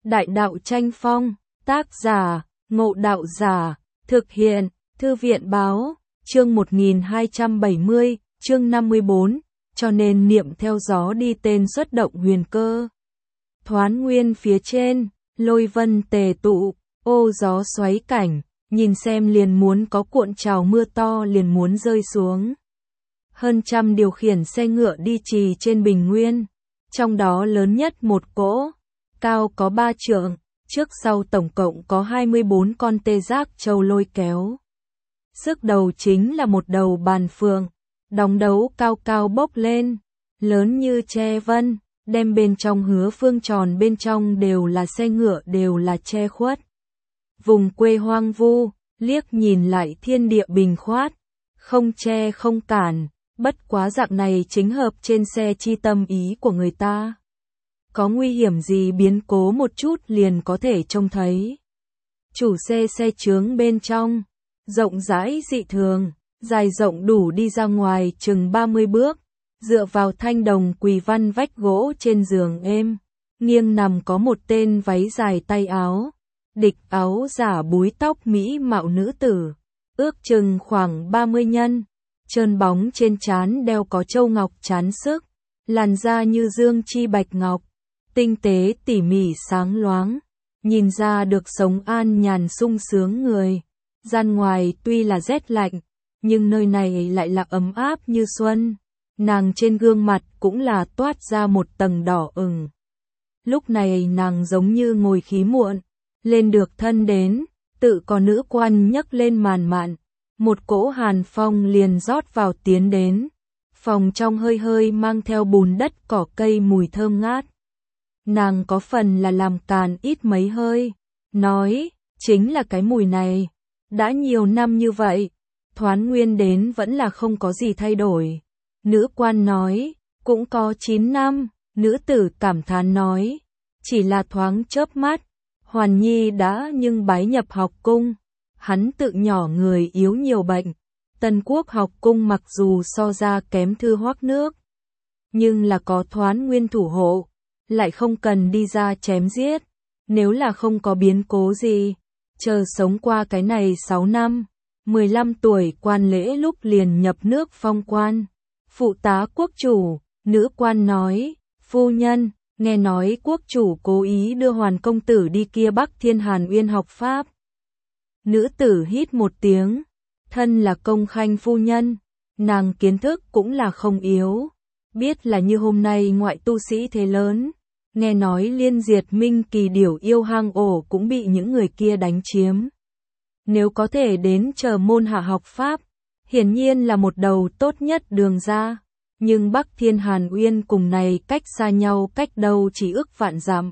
Đại đạo tranh phong, tác giả, Ngộ Đạo Giả, thực hiện, Thư viện báo, chương 1270, chương 54, cho nên niệm theo gió đi tên xuất động huyền cơ. Thoán nguyên phía trên, lôi vân tề tụ, ô gió xoáy cảnh, nhìn xem liền muốn có cuộn trào mưa to liền muốn rơi xuống. Hơn trăm điều khiển xe ngựa đi trì trên bình nguyên, trong đó lớn nhất một cỗ, cao có 3 trượng, trước sau tổng cộng có 24 con tê giác châu lôi kéo. Sức đầu chính là một đầu bàn phượng, đóng đấu cao cao bốc lên, lớn như tre vân, đem bên trong hứa phương tròn bên trong đều là xe ngựa đều là che khuất. Vùng quê hoang vu, liếc nhìn lại thiên địa bình khoát, không che không cản, bất quá dạng này chính hợp trên xe chi tâm ý của người ta. Có nguy hiểm gì biến cố một chút liền có thể trông thấy. Chủ xe chướng bên trong, rộng rãi dị thường, dài rộng đủ đi ra ngoài chừng 30 bước, dựa vào thanh đồng quỳ văn vách gỗ trên giường êm, nghiêng nằm có một tên váy dài tay áo, địch áo giả búi tóc mỹ mạo nữ tử, ước chừng khoảng 30 nhân, trơn bóng trên trán đeo có châu ngọc trán sức, làn da như dương chi bạch ngọc, tinh tế tỉ mỉ sáng loáng, nhìn ra được sống an nhàn sung sướng người. Gian ngoài tuy là rét lạnh, nhưng nơi này lại là ấm áp như xuân. Nàng trên gương mặt cũng là toát ra một tầng đỏ ửng. Lúc này nàng giống như ngồi khí muộn, lên được thân đến, tự có nữ quan nhấc lên màn mạn, một cỗ hàn phong liền rót vào tiến đến. Phòng trong hơi hơi mang theo bùn đất cỏ cây mùi thơm ngát. Nàng có phần là làm càn ít mấy hơi, nói, chính là cái mùi này. Đã nhiều năm như vậy, Thoán Nguyên đến vẫn là không có gì thay đổi. Nữ quan nói, cũng có 9 năm, nữ tử cảm thán nói, chỉ là thoáng chớp mắt, Hoàn Nhi đã nhưng bái nhập học cung, hắn tự nhỏ người yếu nhiều bệnh, Tân Quốc học cung mặc dù so ra kém Thư Hoắc nước, nhưng là có Thoán Nguyên thủ hộ, lại không cần đi ra chém giết, nếu là không có biến cố gì. Chờ sống qua cái này 6 năm, 15 tuổi quan lễ lúc liền nhập nước phong quan. Phụ tá quốc chủ, nữ quan nói, phu nhân, nghe nói quốc chủ cố ý đưa Hoàn công tử đi kia Bắc Thiên Hàn Uyên học pháp. Nữ tử hít một tiếng, thân là công khanh phu nhân, nàng kiến thức cũng là không yếu, biết là như hôm nay ngoại tu sĩ thế lớn. Nghe nói Liên Diệt Minh Kỳ Điểu yêu hang ổ cũng bị những người kia đánh chiếm. Nếu có thể đến chờ môn hạ học pháp, hiển nhiên là một đầu tốt nhất đường ra. Nhưng Bắc Thiên Hàn Uyên cùng này cách xa nhau cách đâu chỉ ước vạn dặm.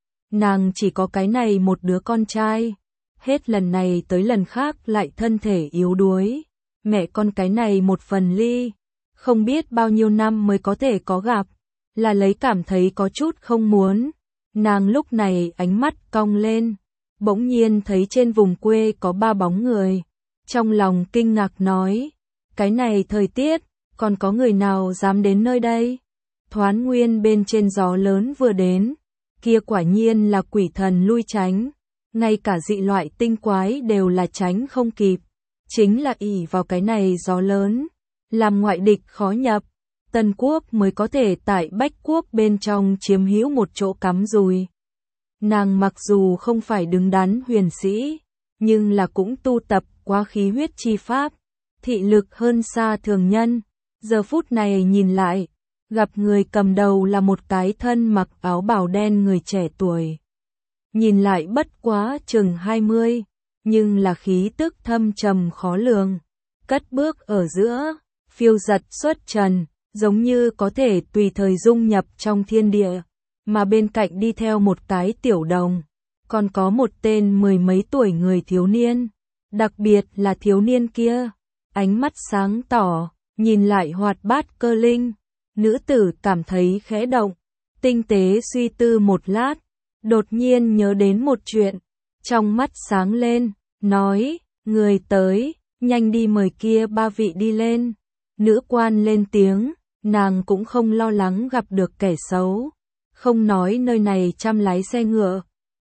Nàng chỉ có cái này một đứa con trai. Hết lần này tới lần khác lại thân thể yếu đuối. Mẹ con cái này một phần ly. Không biết bao nhiêu năm mới có thể có gặp. Là lấy cảm thấy có chút không muốn. Nàng lúc này ánh mắt cong lên, bỗng nhiên thấy trên vùng quê có 3 bóng người. Trong lòng kinh ngạc nói, cái này thời tiết, còn có người nào dám đến nơi đây? Thoán Nguyên bên trên gió lớn vừa đến, kia quả nhiên là quỷ thần lui tránh, ngay cả dị loại tinh quái đều là tránh không kịp. Chính là ỷ vào cái này gió lớn, làm ngoại địch khó nhập. Tân Quốc mới có thể tại Bách Quốc bên trong chiếm hữu một chỗ cắm rùi. Nàng mặc dù không phải đứng đắn huyền sĩ, nhưng là cũng tu tập qua khí huyết chi pháp, thị lực hơn xa thường nhân. Giờ phút này nhìn lại, gặp người cầm đầu là một cái thân mặc áo bào đen người trẻ tuổi. Nhìn lại bất quá chừng 20, nhưng là khí tức thâm trầm khó lường. Cất bước ở giữa, phiêu giật xuất trần. Giống như có thể tùy thời dung nhập trong thiên địa, mà bên cạnh đi theo một cái tiểu đồng, còn có một tên 10 mấy tuổi người thiếu niên, đặc biệt là thiếu niên kia, ánh mắt sáng tỏ, nhìn lại hoạt bát cơ linh, nữ tử cảm thấy khẽ động, tinh tế suy tư một lát, đột nhiên nhớ đến một chuyện, trong mắt sáng lên, nói, người tới, nhanh đi mời kia 3 vị đi lên, nữ quan lên tiếng. Nàng cũng không lo lắng gặp được kẻ xấu, không nói nơi này chăm lái xe ngựa,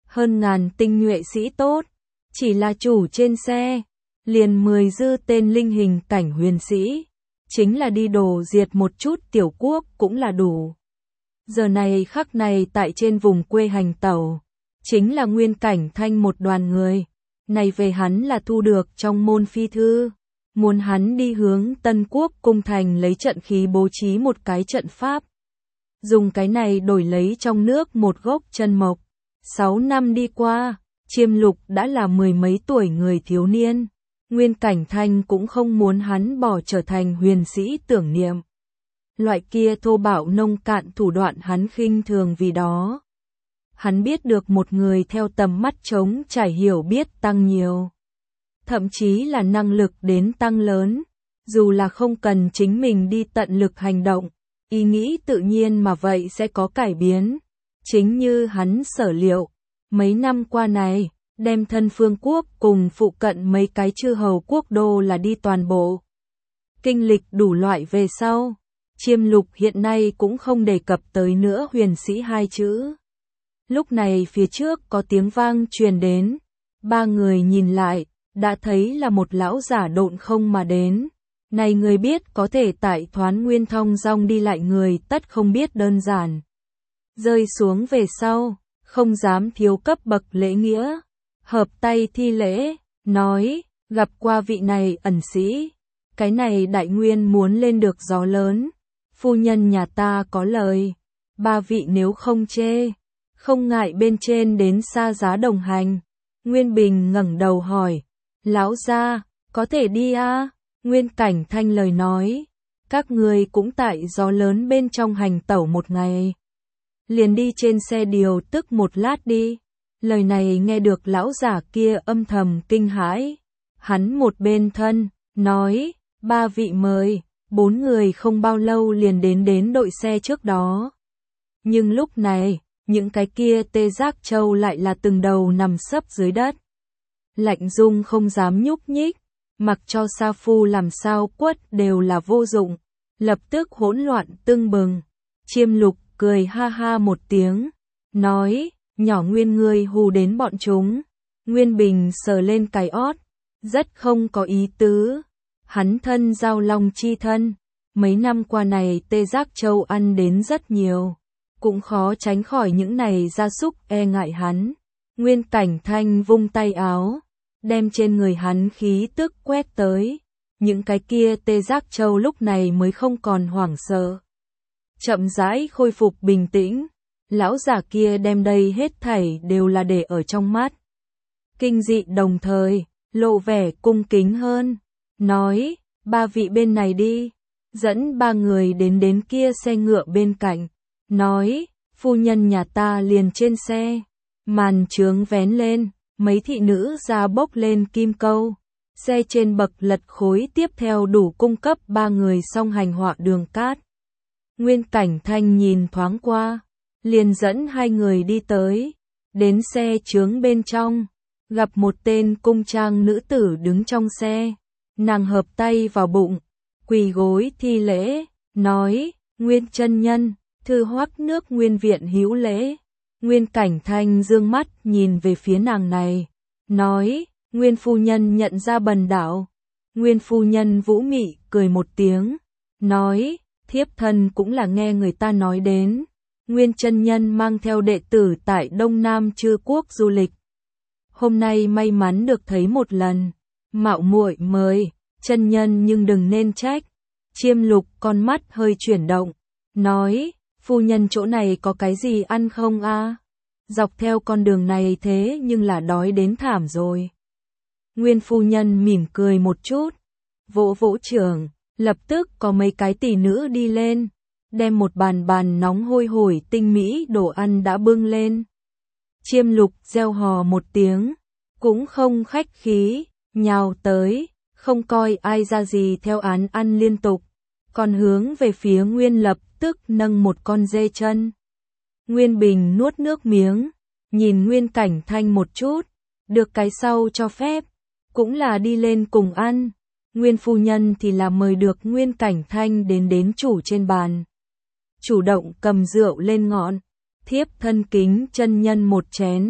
hơn ngàn tinh nhuệ sĩ tốt, chỉ là chủ trên xe, liền 10 dư tên linh hình cảnh huyền sĩ, chính là đi đổ diệt một chút tiểu quốc cũng là đủ. Giờ này khắc này tại trên vùng quê hành tẩu, chính là Nguyên Cảnh Thanh một đoàn người, này về hắn là thu được trong môn phi thư, muốn hắn đi hướng Tân Quốc cung thành lấy trận khí bố trí một cái trận pháp. Dùng cái này đổi lấy trong nước một gốc chân mộc. 6 năm đi qua, Chiêm Lục đã là 10 mấy tuổi người thiếu niên. Nguyên Cảnh Thanh cũng không muốn hắn bỏ trở thành huyền sĩ tưởng niệm. Loại kia thô bạo nông cạn thủ đoạn hắn khinh thường vì đó. Hắn biết được một người theo tầm mắt trống trải hiểu biết tăng nhiều. Thậm chí là năng lực đến tăng lớn. Dù là không cần chính mình đi tận lực hành động, ý nghĩ tự nhiên mà vậy sẽ có cải biến. Chính như hắn sở liệu, mấy năm qua này, đem thân phương quốc cùng phụ cận mấy cái chư hầu quốc đô là đi toàn bộ. Kinh lịch đủ loại về sau, Chiêm Lục hiện nay cũng không đề cập tới nữa huyền sĩ hai chữ. Lúc này phía trước có tiếng vang truyền đến, ba người nhìn lại, đã thấy là một lão giả độn không mà đến. Này người biết có thể tại Thoán Nguyên thong dong đi lại người tất không biết đơn giản. Rơi xuống về sau, không dám thiếu cấp bậc lễ nghĩa, hợp tay thi lễ, nói, gặp qua vị này ẩn sĩ, cái này đại nguyên muốn lên được gió lớn, phu nhân nhà ta có lời, ba vị nếu không chê, không ngại bên trên đến xa giá đồng hành. Nguyên Bình ngẩng đầu hỏi, lão gia, có thể đi à? Nguyên Cảnh Thanh lời nói, các người cũng tại gió lớn bên trong hành tẩu một ngày. Liền đi trên xe điều tức một lát đi. Lời này nghe được lão giả kia âm thầm kinh hãi. Hắn một bên thân, nói, ba vị mời, 4 người không bao lâu liền đến đội xe trước đó. Nhưng lúc này, những cái kia tê giác châu lại là từng đầu nằm sấp dưới đất. Lạnh rung không dám nhúc nhích, mặc cho sa phu làm sao quất đều là vô dụng, lập tức hỗn loạn tưng bừng. Chiêm Lục cười ha ha một tiếng, nói, nhỏ Nguyên ngươi hù đến bọn chúng. Nguyên Bình sờ lên cái ót, rất không có ý tứ. Hắn thân giao long chi thân, mấy năm qua này tê giác châu ăn đến rất nhiều, cũng khó tránh khỏi những này gia súc e ngại hắn. Nguyên Cảnh Thanh vung tay áo, đem trên người hắn khí tức quét tới, những cái kia tê giác châu lúc này mới không còn hoảng sợ. Chậm rãi khôi phục bình tĩnh, lão giả kia đem đây hết thảy đều là để ở trong mắt. Kinh dị đồng thời, lộ vẻ cung kính hơn, nói, ba vị bên này đi, dẫn ba người đến kia xe ngựa bên cạnh, nói, phu nhân nhà ta liền trên xe, màn chướng vén lên, mấy thị nữ ra bốc lên kim câu, xe trên bậc lật khối tiếp theo đủ cung cấp ba người song hành họa đường cát. Nguyên Cảnh Thanh nhìn thoáng qua, liền dẫn hai người đi tới, đến xe chướng bên trong, gặp một tên cung trang nữ tử đứng trong xe, nàng hợp tay vào bụng, quỳ gối thi lễ, nói, Nguyên chân nhân, thư hoắc nước Nguyên viện hữu lễ. Nguyên Cảnh Thanh dương mắt nhìn về phía nàng này, nói, Nguyên phu nhân nhận ra bần đạo. Nguyên phu nhân vũ mị cười một tiếng, nói, thiếp thân cũng là nghe người ta nói đến, Nguyên chân nhân mang theo đệ tử tại Đông Nam Chư Quốc du lịch. Hôm nay may mắn được thấy một lần, mạo muội mời, chân nhân nhưng đừng nên trách. Chiêm Lục con mắt hơi chuyển động, nói, phu nhân chỗ này có cái gì ăn không a? Dọc theo con đường này thế nhưng là đói đến thảm rồi. Nguyên phu nhân mỉm cười một chút, vỗ vỗ trưởng, lập tức có mấy cái tỷ nữ đi lên, đem một bàn nóng hôi hổi tinh mỹ đồ ăn đã bưng lên. Chiêm Lục reo hò một tiếng, cũng không khách khí, nhào tới, không coi ai ra gì theo án ăn liên tục, còn hướng về phía Nguyên lập tức nâng một con dê chân. Nguyên Bình nuốt nước miếng, nhìn Nguyên Cảnh Thanh một chút, được cái sau cho phép, cũng là đi lên cùng ăn. Nguyên phu nhân thì là mời được Nguyên Cảnh Thanh đến chủ trên bàn. Chủ động cầm rượu lên ngọn, thiếp thân kính chân nhân một chén.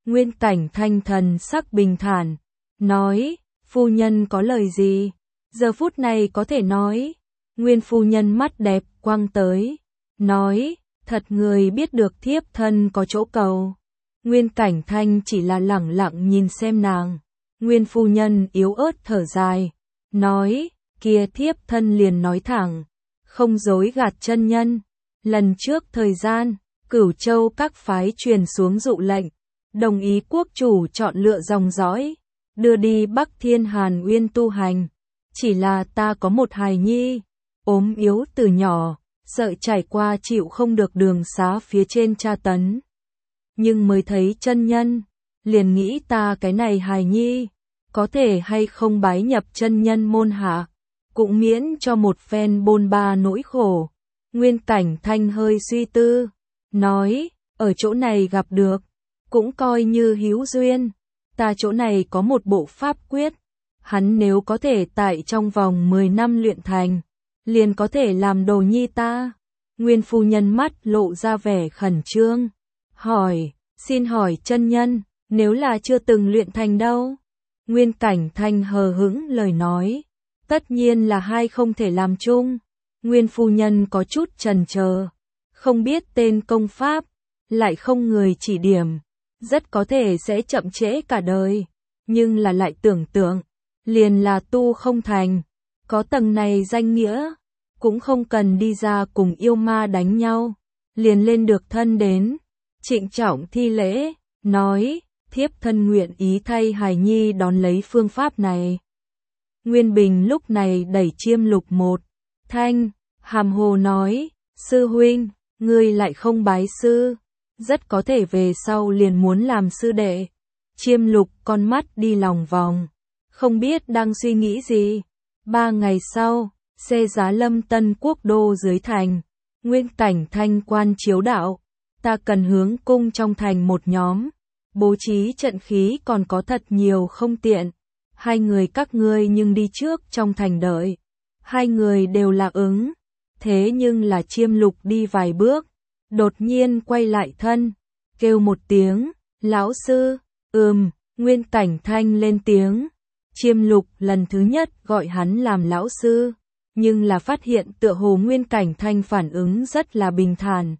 Nguyên Cảnh Thanh thần sắc bình thản, nói, phu nhân có lời gì? Giờ phút này có thể nói. Nguyên phu nhân mắt đẹp quăng tới, nói, thật người biết được thiếp thân có chỗ cầu. Nguyên Cảnh Thanh chỉ là lẳng lặng nhìn xem nàng. Nguyên phu nhân yếu ớt thở dài, nói, kia thiếp thân liền nói thẳng, không dối gạt chân nhân. Lần trước thời gian, Cửu Châu các phái truyền xuống dụ lệnh, đồng ý quốc chủ chọn lựa dòng dõi, đưa đi Bắc Thiên Hàn Uyên tu hành. Chỉ là ta có một hài nhi, ốm yếu từ nhỏ, sợ trải qua chịu không được đường xá phía trên tra tấn. Nhưng mới thấy chân nhân, liền nghĩ ta cái này hài nhi, có thể hay không bái nhập chân nhân môn hạ, cũng miễn cho một phen bôn ba nỗi khổ. Nguyên Cảnh Thanh hơi suy tư, nói, ở chỗ này gặp được, cũng coi như hữu duyên. Ta chỗ này có một bộ pháp quyết, hắn nếu có thể tại trong vòng 10 năm luyện thành, liền có thể làm đồ nhi ta. Nguyên phu nhân mắt lộ ra vẻ khẩn trương, hỏi, xin hỏi chân nhân, nếu là chưa từng luyện thành đâu? Nguyên Cảnh Thanh hờ hững lời nói, tất nhiên là hai không thể làm chung. Nguyên phu nhân có chút chần chờ, không biết tên công pháp, lại không người chỉ điểm, rất có thể sẽ chậm trễ cả đời, nhưng là lại tưởng tượng, liền là tu không thành, có tầng này danh nghĩa, cũng không cần đi ra cùng yêu ma đánh nhau, liền lên được thân đến, trịnh trọng thi lễ, nói, thiếp thân nguyện ý thay hài nhi đón lấy phương pháp này. Nguyên Bình lúc này đẩy Chiêm Lục một thanh, hàm hồ nói, sư huynh, ngươi lại không bái sư, rất có thể về sau liền muốn làm sư đệ. Chiêm Lục con mắt đi lòng vòng, không biết đang suy nghĩ gì. 3 ngày sau, xe giá Lâm Tân quốc đô dưới thành, Nguyên Cảnh Thanh quan chiếu đạo, ta cần hướng cung trong thành một nhóm, bố trí trận khí còn có thật nhiều không tiện. Hai người các ngươi nhưng đi trước trong thành đợi. Hai người đều là ứng. Thế nhưng là Chiêm Lục đi vài bước, đột nhiên quay lại thân, kêu một tiếng, lão sư, Nguyên Cảnh Thanh lên tiếng. Chiêm Lục lần thứ nhất gọi hắn làm lão sư, nhưng là phát hiện tựa hồ Nguyên Cảnh Thanh phản ứng rất là bình thản.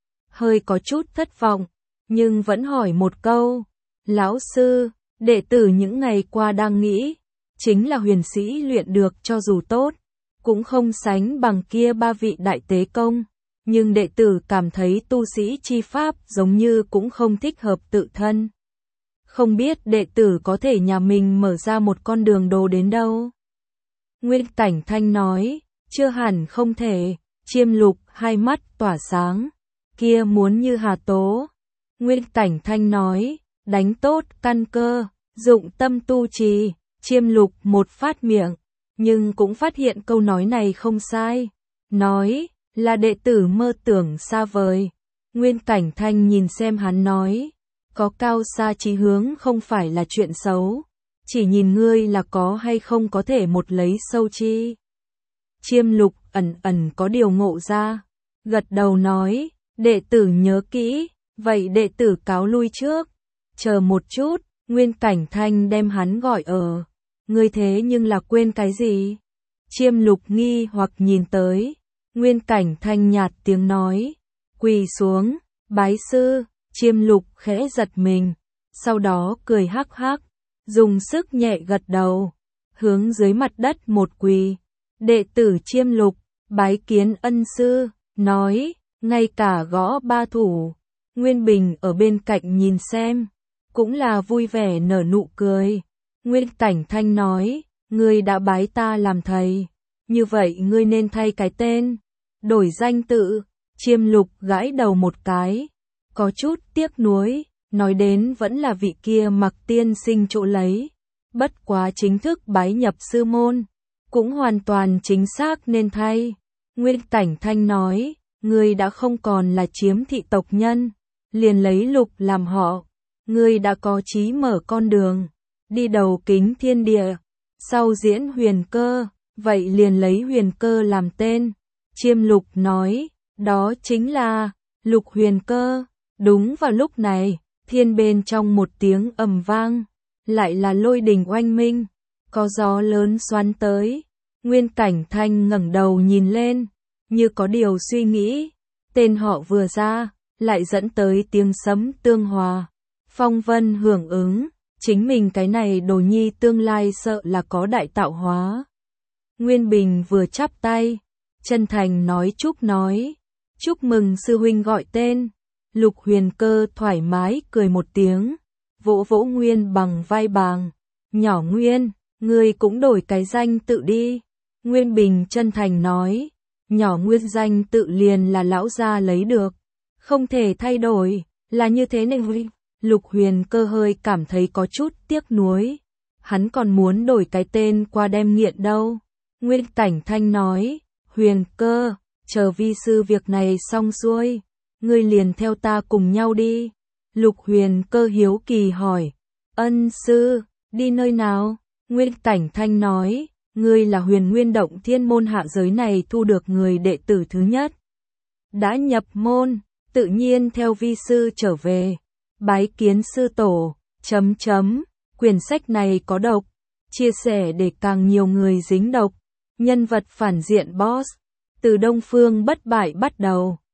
Hơi có chút thất vọng, nhưng vẫn hỏi một câu, lão sư, đệ tử những ngày qua đang nghĩ, chính là huyền sĩ luyện được cho dù tốt, cũng không sánh bằng kia 3 vị đại tế công, nhưng đệ tử cảm thấy tu sĩ chi pháp giống như cũng không thích hợp tự thân. Không biết đệ tử có thể nhà mình mở ra một con đường đồ đến đâu? Nguyên Cảnh Thanh nói, chưa hẳn không thể. Chiêm Lục hai mắt tỏa sáng, kia muốn như hà tố. Nguyên Cảnh Thanh nói, đánh tốt căn cơ, dụng tâm tu trì. Chiêm Lục một phát miệng, nhưng cũng phát hiện câu nói này không sai. Nói, là đệ tử mơ tưởng xa vời. Nguyên Cảnh Thanh nhìn xem hắn nói, có cao xa chí hướng không phải là chuyện xấu, chỉ nhìn ngươi là có hay không có thể một lấy sâu chi. Chiêm Lục ẩn ẩn có điều ngộ ra, gật đầu nói, đệ tử nhớ kỹ, vậy đệ tử cáo lui trước. Chờ một chút, Nguyên Cảnh Thanh đem hắn gọi ở, ngươi thế nhưng là quên cái gì? Chiêm Lục nghi hoặc nhìn tới, Nguyên Cảnh Thanh nhạt tiếng nói, quỳ xuống, bái sư. Chiêm Lục khẽ giật mình, sau đó cười hắc hắc, dùng sức nhẹ gật đầu, hướng dưới mặt đất một quỳ. Đệ tử Chiêm Lục, bái kiến ân sư, nói, ngay cả gõ 3 thủ. Nguyên Bình ở bên cạnh nhìn xem, cũng là vui vẻ nở nụ cười. Nguyên Cảnh Thanh nói, ngươi đã bái ta làm thầy, như vậy ngươi nên thay cái tên, đổi danh tự. Chiêm Lục gãi đầu một cái, có chút tiếc nuối, nói đến vẫn là vị kia Mặc tiên sinh chỗ lấy, bất quá chính thức bái nhập sư môn, cũng hoàn toàn chính xác nên thay. Nguyên Cảnh Thanh nói, ngươi đã không còn là chiếm thị tộc nhân, liền lấy Lục làm họ, ngươi đã có chí mở con đường, đi đầu kính thiên địa, sau diễn huyền cơ, vậy liền lấy huyền cơ làm tên. Chiêm Lục nói, đó chính là Lục Huyền Cơ. Đúng vào lúc này, thiên bên trong một tiếng ầm vang, lại là lôi đình oanh minh, có gió lớn xoắn tới. Nguyên Cảnh Thanh ngẩng đầu nhìn lên, như có điều suy nghĩ, tên họ vừa ra, lại dẫn tới tiếng sấm tương hòa. Phong Vân hưởng ứng, chính mình cái này đồ nhi tương lai sợ là có đại tạo hóa. Nguyên Bình vừa chắp tay, chân thành nói chúc mừng sư huynh gọi tên. Lục Huyền Cơ thoải mái cười một tiếng, vỗ vỗ Nguyên bằng vai bàng, nhỏ Nguyên, ngươi cũng đổi cái danh tự đi. Nguyên Bình chân thành nói, nhỏ Nguyên danh tự liền là lão gia lấy được, không thể thay đổi, là như thế này huynh. Lục Huyền Cơ hơi cảm thấy có chút tiếc nuối, hắn còn muốn đổi cái tên qua đem nghiện đâu. Nguyên Cảnh Thanh nói, Huyền Cơ, chờ vi sư việc này xong xuôi, ngươi liền theo ta cùng nhau đi. Lục Huyền Cơ hiếu kỳ hỏi, ân sư, đi nơi nào? Nguyên Cảnh Thanh nói, ngươi là Huyền Nguyên Động Thiên môn hạ giới này thu được người đệ tử thứ nhất. Đã nhập môn, tự nhiên theo vi sư trở về, bái kiến sư tổ, quyển sách này có độc, chia sẻ để càng nhiều người dính độc, nhân vật phản diện boss, từ Đông Phương Bất Bại bắt đầu.